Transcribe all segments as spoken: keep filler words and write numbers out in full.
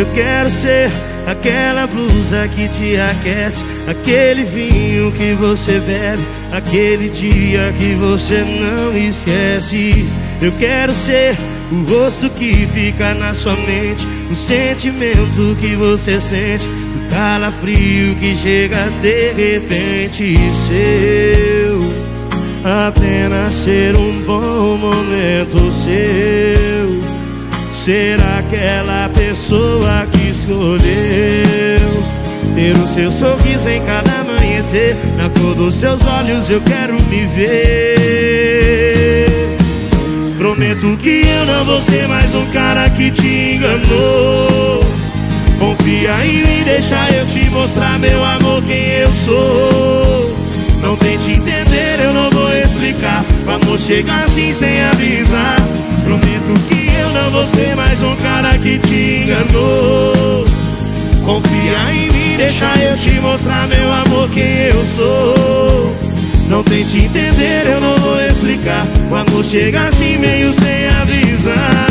Eu quero ser aquela blusa que te aquece, aquele vinho que você bebe, aquele dia que você não esquece. Eu quero ser o rosto que fica na sua mente, o sentimento que você sente, o calafrio que chega de repente. Seu apenas ser um bom momento seu, ser aquela pessoa que escolheu ter o seu sorriso em cada amanhecer. Na cor dos seus olhos eu quero me ver. Prometo que eu não vou ser mais um cara que te enganou. Confia em mim, deixa eu te mostrar, meu amor, quem eu sou. Não tente entender, eu não vou explicar. O amor chega assim sem avisar. Prometo que eu não vou ser mais um cara que te enganou. Confia em mim, deixa eu te mostrar, meu amor, quem eu sou. Não tente entender, eu não vou explicar. O amor chega assim meio sem avisar.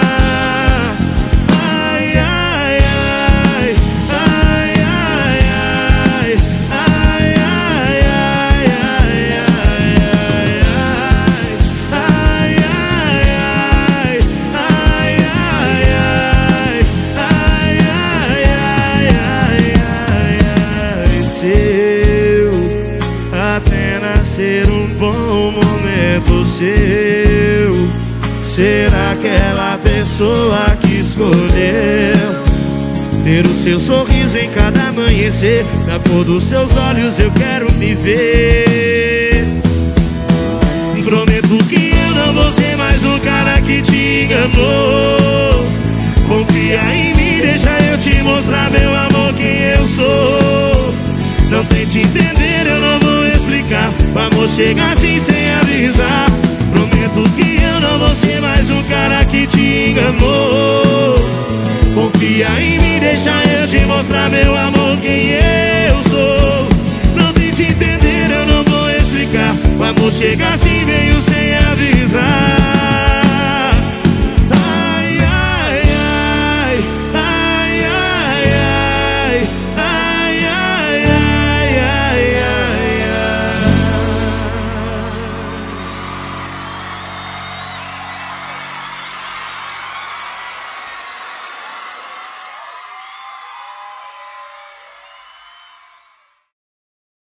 Ser um bom momento seu, ser aquela pessoa que escolheu ter o seu sorriso em cada amanhecer. Na cor dos seus olhos eu quero me ver. Prometo que eu não vou ser mais um cara que te enganou. Confia em mim, deixa eu te mostrar, meu amor, quem eu sou. Não tente entender, eu não vou explicar. O amor chega assim sem avisar. Prometo que eu não vou ser mais um cara que te enganou. Confia em mim, deixa eu te mostrar, meu amor, quem eu sou. Não tente entender, eu não vou explicar. O amor chega assim meio